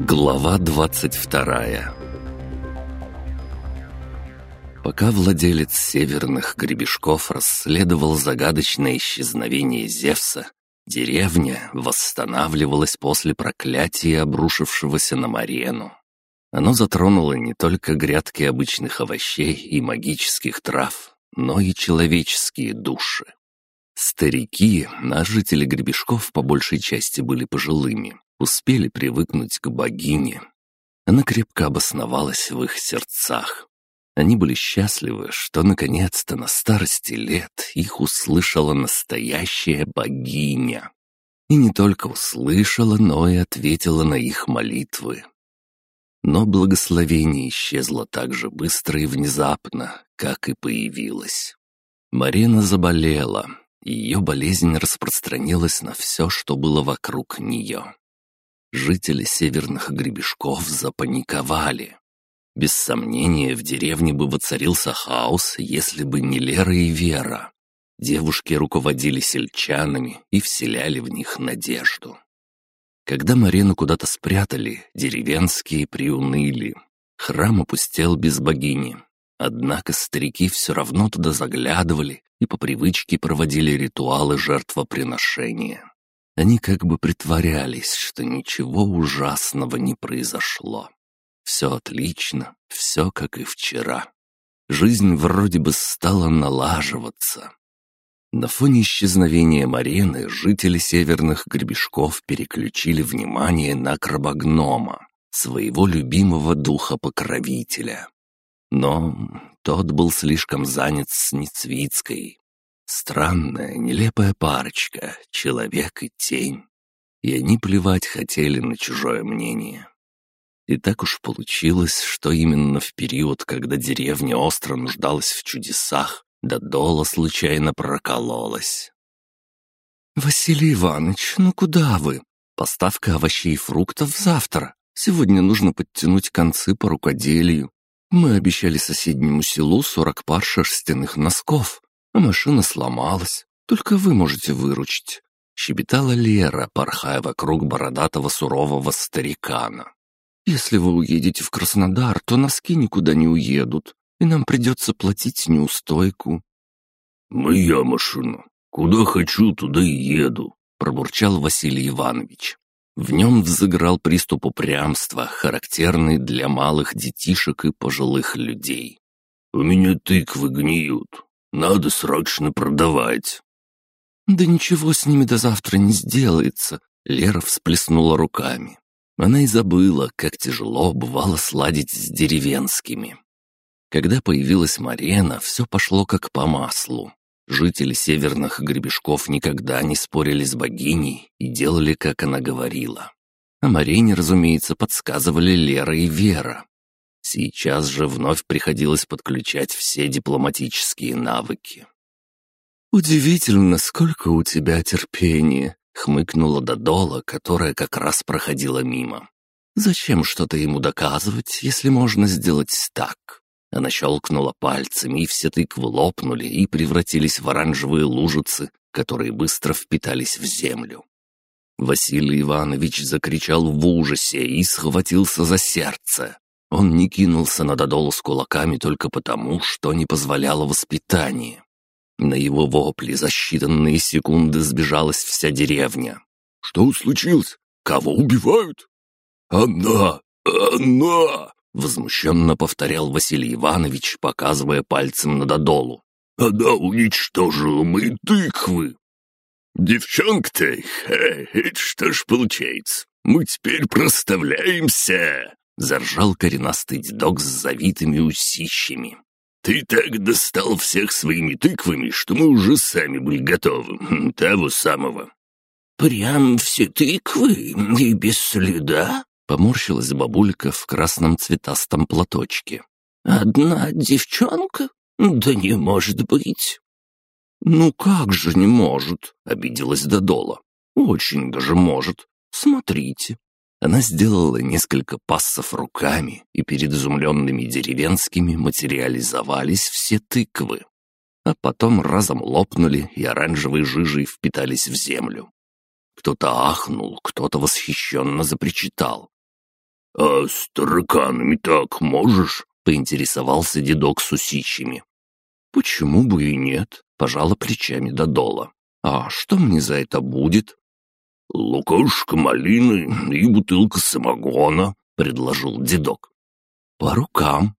Глава 22. Пока владелец северных гребешков расследовал загадочное исчезновение Зевса, деревня восстанавливалась после проклятия, обрушившегося на Марену. Оно затронуло не только грядки обычных овощей и магических трав, но и человеческие души. Старики, а жители гребешков по большей части были пожилыми, успели привыкнуть к богине. Она крепко обосновалась в их сердцах. Они были счастливы, что наконец-то на старости лет их услышала настоящая богиня. И не только услышала, но и ответила на их молитвы. Но благословение исчезло так же быстро и внезапно, как и появилось. Марена заболела, и ее болезнь распространилась на все, что было вокруг нее. Жители северных гребешков запаниковали. Без сомнения, в деревне бы воцарился хаос, если бы не Лера и Вера. Девушки руководили сельчанами и вселяли в них надежду. Когда Марену куда-то спрятали, деревенские приуныли. Храм опустел без богини. Однако старики все равно туда заглядывали и по привычке проводили ритуалы жертвоприношения. Они как бы притворялись, что ничего ужасного не произошло. Все отлично, все как и вчера. Жизнь вроде бы стала налаживаться. На фоне исчезновения Марены жители северных гребешков переключили внимание на крабогнома, своего любимого духа-покровителя. Но тот был слишком занят с Нецвицкой. Странная, нелепая парочка, человек и тень. И они плевать хотели на чужое мнение. И так уж получилось, что именно в период, когда деревня остро нуждалась в чудесах, Додола случайно прокололась. «Василий Иванович, ну куда вы? Поставка овощей и фруктов завтра. Сегодня нужно подтянуть концы по рукоделию. Мы обещали соседнему селу 40 пар шерстяных носков, а машина сломалась. Только вы можете выручить», — щебетала Лера, порхая вокруг бородатого сурового старикана. «Если вы уедете в Краснодар, то носки никуда не уедут, и нам придется платить неустойку». «Моя машина. Куда хочу, туда и еду», — пробурчал Василий Иванович. В нем взыграл приступ упрямства, характерный для малых детишек и пожилых людей. «У меня тыквы гниют. Надо срочно продавать». «Да ничего с ними до завтра не сделается», — Лера всплеснула руками. Она и забыла, как тяжело бывало сладить с деревенскими. Когда появилась Марена, все пошло как по маслу. Жители северных гребешков никогда не спорили с богиней и делали, как она говорила. А Марене, разумеется, подсказывали Лера и Вера. Сейчас же вновь приходилось подключать все дипломатические навыки. «Удивительно, сколько у тебя терпения», — хмыкнула Додола, которая как раз проходила мимо. «Зачем что-то ему доказывать, если можно сделать так?» Она щелкнула пальцами, и все тыквы лопнули и превратились в оранжевые лужицы, которые быстро впитались в землю. Василий Иванович закричал в ужасе и схватился за сердце. Он не кинулся на Додолу с кулаками только потому, что не позволяло воспитание. На его вопли за считанные секунды сбежалась вся деревня. «Что случилось? Кого убивают?» «Она! Она!» — возмущенно повторял Василий Иванович, показывая пальцем на Додолу. «Она уничтожила мои тыквы!» «Девчонка-то, это что ж получается? Мы теперь проставляемся!» — заржал коренастый дедок с завитыми усищами. «Ты так достал всех своими тыквами, что мы уже сами были готовы, того самого». «Прям все тыквы и без следа?» — поморщилась бабулька в красном цветастом платочке. «Одна девчонка? Да не может быть!» «Ну как же не может?» — обиделась Додола. «Очень даже может. Смотрите». Она сделала несколько пассов руками, и перед изумленными деревенскими материализовались все тыквы. А потом разом лопнули и оранжевой жижей впитались в землю. Кто-то ахнул, кто-то восхищенно запричитал. «А с тараканами так можешь?» — поинтересовался дедок с усищами. «Почему бы и нет?» — пожала плечами Додола. «А что мне за это будет?» «Лукошко малины и бутылка самогона», — предложил дедок. «По рукам».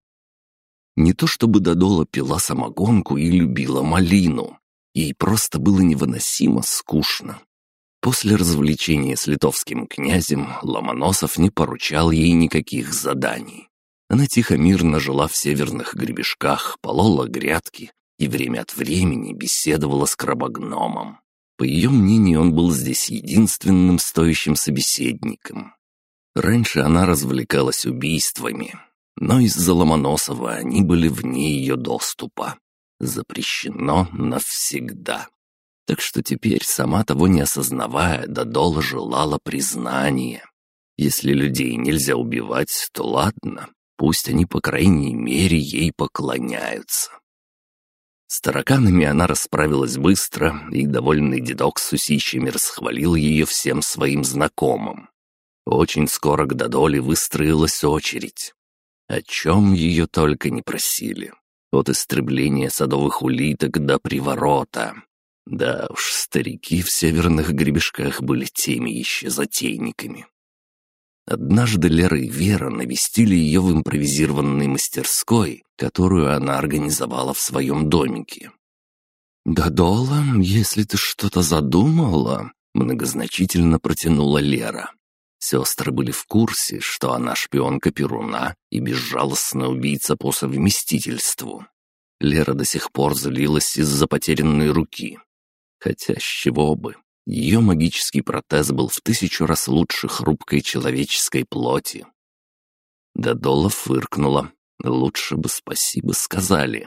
Не то чтобы Додола пила самогонку и любила малину. Ей просто было невыносимо скучно. После развлечения с литовским князем Ломоносов не поручал ей никаких заданий. Она тихо-мирно жила в северных гребешках, полола грядки и время от времени беседовала с крабогномом. По ее мнению, он был здесь единственным стоящим собеседником. Раньше она развлекалась убийствами, но из-за Ломоносова они были вне ее доступа. Запрещено навсегда. Так что теперь, сама того не осознавая, Додола желала признания. Если людей нельзя убивать, то ладно, пусть они, по крайней мере, ей поклоняются. С тараканами она расправилась быстро, и довольный дедок с усищами расхвалил ее всем своим знакомым. Очень скоро к Додоле выстроилась очередь. О чем ее только не просили. От истребления садовых улиток до приворота. Да уж, старики в северных гребешках были теми еще затейниками. Однажды Лера и Вера навестили ее в импровизированной мастерской, которую она организовала в своем домике. «Додола, если ты что-то задумала», — многозначительно протянула Лера. Сестры были в курсе, что она шпионка Перуна и безжалостная убийца по совместительству. Лера до сих пор злилась из-за потерянной руки. Хотя с чего бы? Ее магический протез был в 1000 раз лучше хрупкой человеческой плоти. Додола фыркнула. Лучше бы спасибо сказали.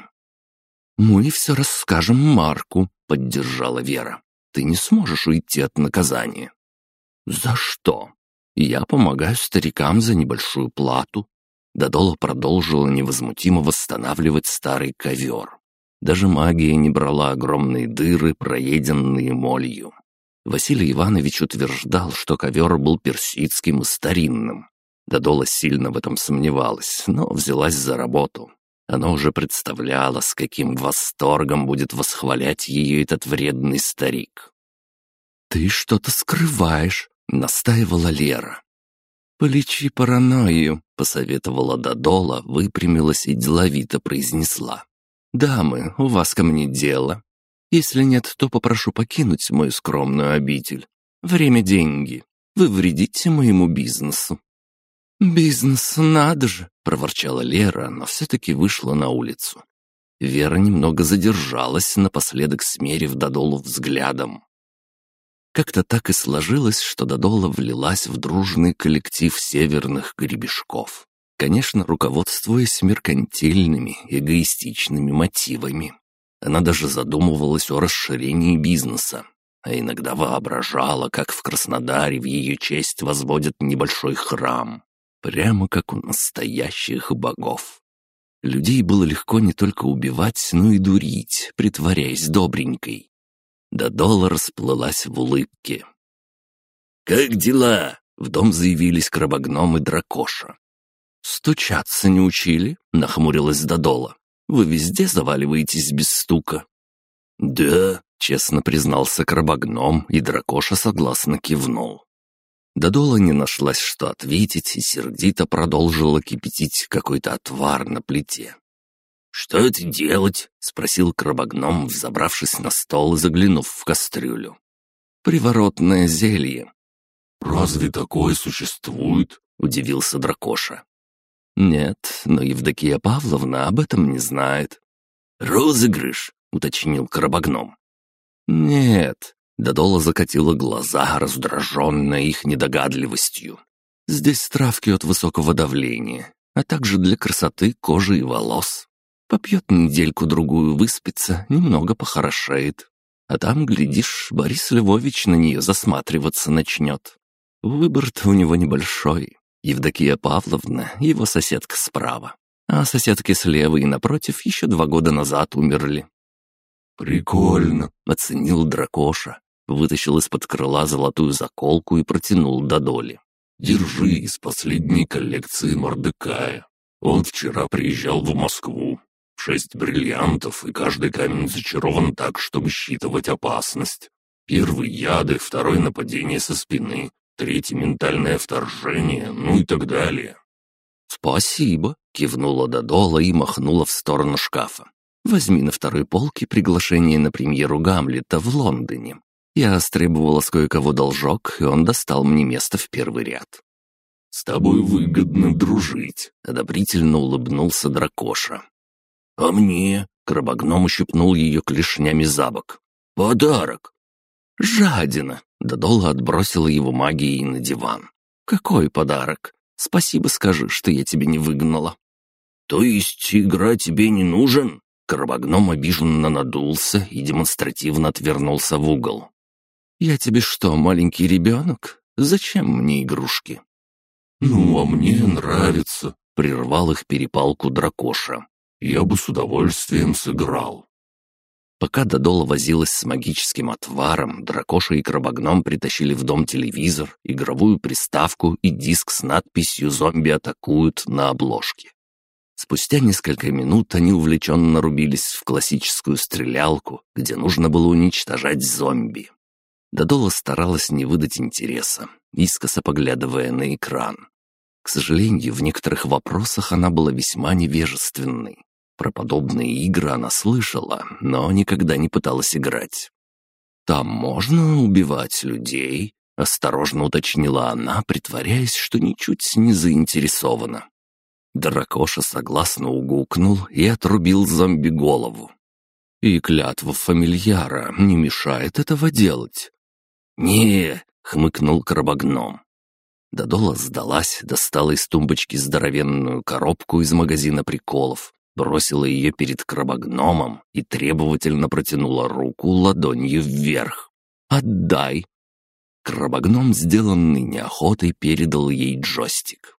«Мы все расскажем Марку», — поддержала Вера. «Ты не сможешь уйти от наказания». «За что?» «Я помогаю старикам за небольшую плату». Додола продолжила невозмутимо восстанавливать старый ковер. Даже магия не брала огромные дыры, проеденные молью. Василий Иванович утверждал, что ковер был персидским и старинным. Додола сильно в этом сомневалась, но взялась за работу. Она уже представляла, с каким восторгом будет восхвалять ее этот вредный старик. «Ты что-то скрываешь», — настаивала Лера. «Полечи паранойю», — посоветовала Додола, выпрямилась и деловито произнесла. «Дамы, у вас ко мне дело. Если нет, то попрошу покинуть мою скромную обитель. Время — деньги. Вы вредите моему бизнесу». «Бизнес, надо же!» — проворчала Лера, но все-таки вышла на улицу. Вера немного задержалась, напоследок смерив Додолу взглядом. Как-то так и сложилось, что Додола влилась в дружный коллектив северных гребешков. Конечно, руководствуясь меркантильными, эгоистичными мотивами. Она даже задумывалась о расширении бизнеса, а иногда воображала, как в Краснодаре в ее честь возводят небольшой храм, прямо как у настоящих богов. Людей было легко не только убивать, но и дурить, притворяясь добренькой. Додола расплылась в улыбке. «Как дела?» — в дом заявились крабогном и дракоша. «Стучаться не учили?» — нахмурилась Додола. «Вы везде заваливаетесь без стука». «Да», — честно признался крабогном, и дракоша согласно кивнул. Додола не нашлась, что ответить, и сердито продолжила кипятить какой-то отвар на плите. «Что это делать?» — спросил крабогном, взобравшись на стол и заглянув в кастрюлю. «Приворотное зелье». «Разве такое существует?» — удивился дракоша. «Нет, но Евдокия Павловна об этом не знает». «Розыгрыш», — уточнил крабогном. «Нет», — Додола закатила глаза, раздраженная их недогадливостью. «Здесь травки от высокого давления, а также для красоты кожи и волос. Попьет недельку-другую, выспится, немного похорошеет. А там, глядишь, Борис Львович на нее засматриваться начнет. Выбор-то у него небольшой. Евдокия Павловна — его соседка справа. А соседки слева и напротив еще 2 года назад умерли». «Прикольно», — оценил дракоша. Вытащил из-под крыла золотую заколку и протянул Додоле. Держи из последней коллекции Мордекая. Он вчера приезжал в Москву. 6 бриллиантов, и каждый камень зачарован так, чтобы считывать опасность. Первый — яды, второй — нападение со спины, третий — ментальное вторжение, ну и так далее. «Спасибо», — кивнула Додола и махнула в сторону шкафа. «Возьми на второй полке приглашение на премьеру Гамлета в Лондоне. Я стребовала с кое-кого должок, и он достал мне место в первый ряд». «С тобой выгодно дружить», — одобрительно улыбнулся Дракоша. «А мне?» — Крабогном ущипнул ее клешнями за бок. «Подарок». «Жадина!» — Додола отбросила его магией на диван. «Какой подарок? Спасибо скажи, что я тебя не выгнала». «То есть игра тебе не нужен?» Крабогном обиженно надулся и демонстративно отвернулся в угол. «Я тебе что, маленький ребенок? Зачем мне игрушки?» «Ну, а мне нравится», — прервал их перепалку Дракоша. «Я бы с удовольствием сыграл». Пока Додола возилась с магическим отваром, Дракоша и Крабогном притащили в дом телевизор, игровую приставку и диск с надписью «Зомби атакуют» на обложке. Спустя несколько минут они увлеченно рубились в классическую стрелялку, где нужно было уничтожать зомби. Додола старалась не выдать интереса, искоса поглядывая на экран. К сожалению, в некоторых вопросах она была весьма невежественной. Про подобные игры она слышала, но никогда не пыталась играть. «Там можно убивать людей?» — осторожно уточнила она, притворяясь, что ничуть не заинтересована. Дракоша согласно угукнул и отрубил зомби голову. «И клятва фамильяра не мешает этого делать?» «Не», — хмыкнул Крабогном. Додола сдалась, достала из тумбочки здоровенную коробку из магазина приколов, бросила ее перед Крабогномом и требовательно протянула руку ладонью вверх. «Отдай!» Крабогном, сделанный неохотой, передал ей джойстик.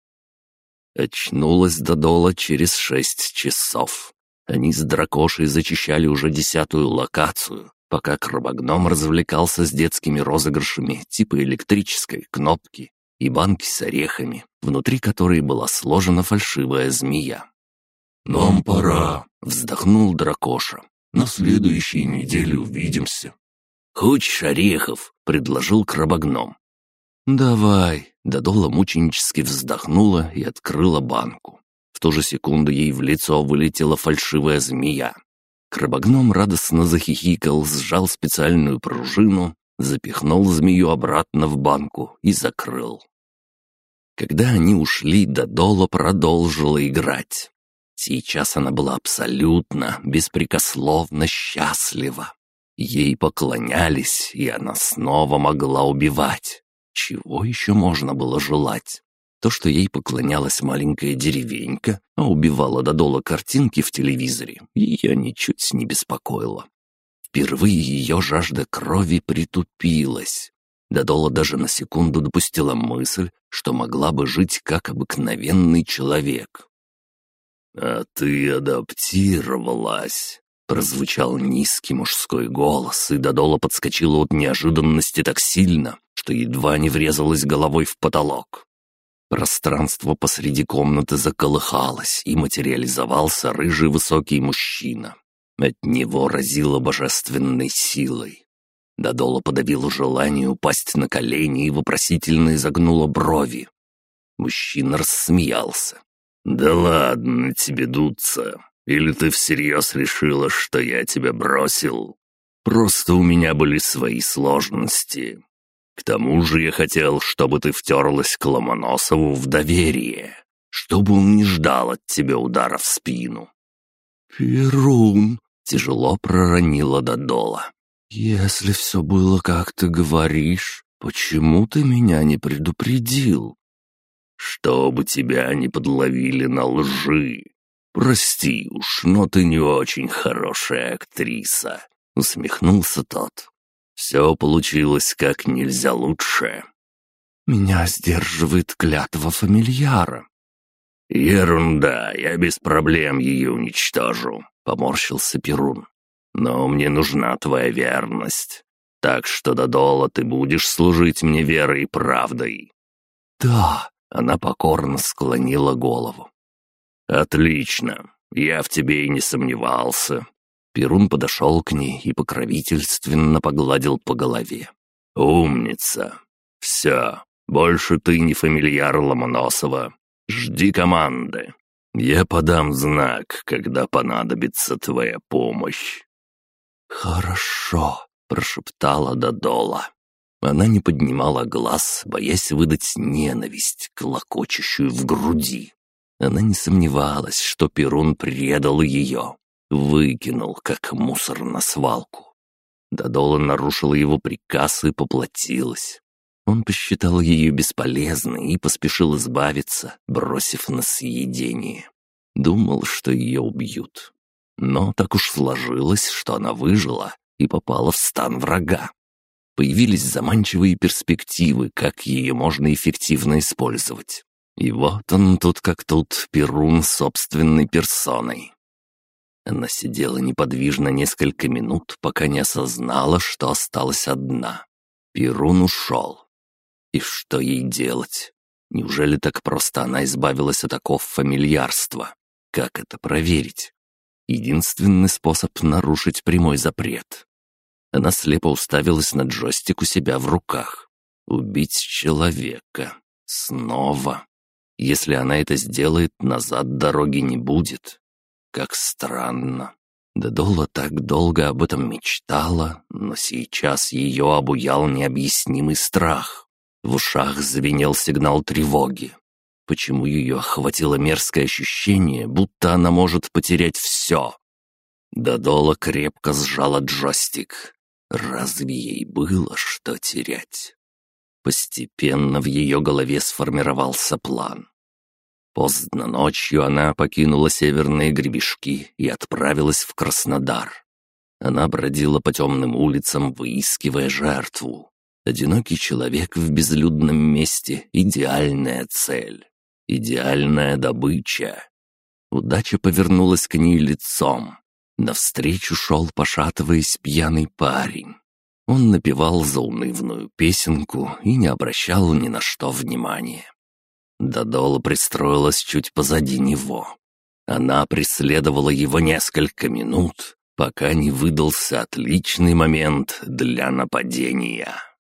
Очнулась Додола через 6 часов. Они с Дракошей зачищали уже 10-ю локацию, пока Крабогном развлекался с детскими розыгрышами типа электрической кнопки и банки с орехами, внутри которой была сложена фальшивая змея. «Нам пора», — вздохнул Дракоша. «На следующей неделе увидимся». «Хочешь орехов?» — предложил Крабогном. «Давай», — Додола мученически вздохнула и открыла банку. В ту же секунду ей в лицо вылетела фальшивая змея. Крабогном радостно захихикал, сжал специальную пружину, запихнул змею обратно в банку и закрыл. Когда они ушли, Додола продолжила играть. Сейчас она была абсолютно, беспрекословно счастлива. Ей поклонялись, и она снова могла убивать. Чего еще можно было желать? То, что ей поклонялась маленькая деревенька, а убивала Додола картинки в телевизоре, ее ничуть не беспокоило. Впервые ее жажда крови притупилась. Додола даже на секунду допустила мысль, что могла бы жить как обыкновенный человек. «А ты адаптировалась», — прозвучал низкий мужской голос, и Додола подскочила от неожиданности так сильно, что едва не врезалась головой в потолок. Пространство посреди комнаты заколыхалось, и материализовался рыжий высокий мужчина. От него разило божественной силой. Додола подавила желание упасть на колени и вопросительно изогнула брови. Мужчина рассмеялся. «Да ладно тебе дуться. Или ты всерьез решила, что я тебя бросил? Просто у меня были свои сложности. К тому же я хотел, чтобы ты втерлась к Ломоносову в доверие, чтобы он не ждал от тебя удара в спину». «Перун!» — тяжело проронила Додола. «Если все было, как ты говоришь, почему ты меня не предупредил?» «Чтобы тебя не подловили на лжи. Прости уж, но ты не очень хорошая актриса», — усмехнулся тот. «Все получилось как нельзя лучше». «Меня сдерживает клятва фамильяра». «Ерунда, я без проблем ее уничтожу», — поморщился Перун. «Но мне нужна твоя верность. Так что, Додола, ты будешь служить мне верой и правдой». «Да», — она покорно склонила голову. «Отлично, я в тебе и не сомневался». Перун подошел к ней и покровительственно погладил по голове. «Умница! Все, больше ты не фамильяр Ломоносова. Жди команды. Я подам знак, когда понадобится твоя помощь». «Хорошо», — прошептала Додола. Она не поднимала глаз, боясь выдать ненависть, клокочущую в груди. Она не сомневалась, что Перун предал ее, выкинул, как мусор на свалку. Додола нарушила его приказ и поплатилась. Он посчитал ее бесполезной и поспешил избавиться, бросив на съедение. Думал, что ее убьют. Но так уж сложилось, что она выжила и попала в стан врага. Появились заманчивые перспективы, как ее можно эффективно использовать. И вот он тут как тут, Перун собственной персоной. Она сидела неподвижно несколько минут, пока не осознала, что осталась одна. Перун ушел. И что ей делать? Неужели так просто она избавилась от оков фамильярства? Как это проверить? Единственный способ нарушить прямой запрет. Она слепо уставилась на джойстик у себя в руках. Убить человека. Снова. Если она это сделает, назад дороги не будет. Как странно. Додола так долго об этом мечтала, но сейчас ее обуял необъяснимый страх. В ушах звенел сигнал тревоги. Почему ее охватило мерзкое ощущение, будто она может потерять все? Додола крепко сжала джойстик. Разве ей было что терять? Постепенно в ее голове сформировался план. Поздно ночью она покинула северные гребешки и отправилась в Краснодар. Она бродила по темным улицам, выискивая жертву. Одинокий человек в безлюдном месте — идеальная цель. Идеальная добыча. Удача повернулась к ней лицом. Навстречу шел, пошатываясь, пьяный парень. Он напевал заунывную песенку и не обращал ни на что внимания. Додола пристроилась чуть позади него. Она преследовала его несколько минут, пока не выдался отличный момент для нападения.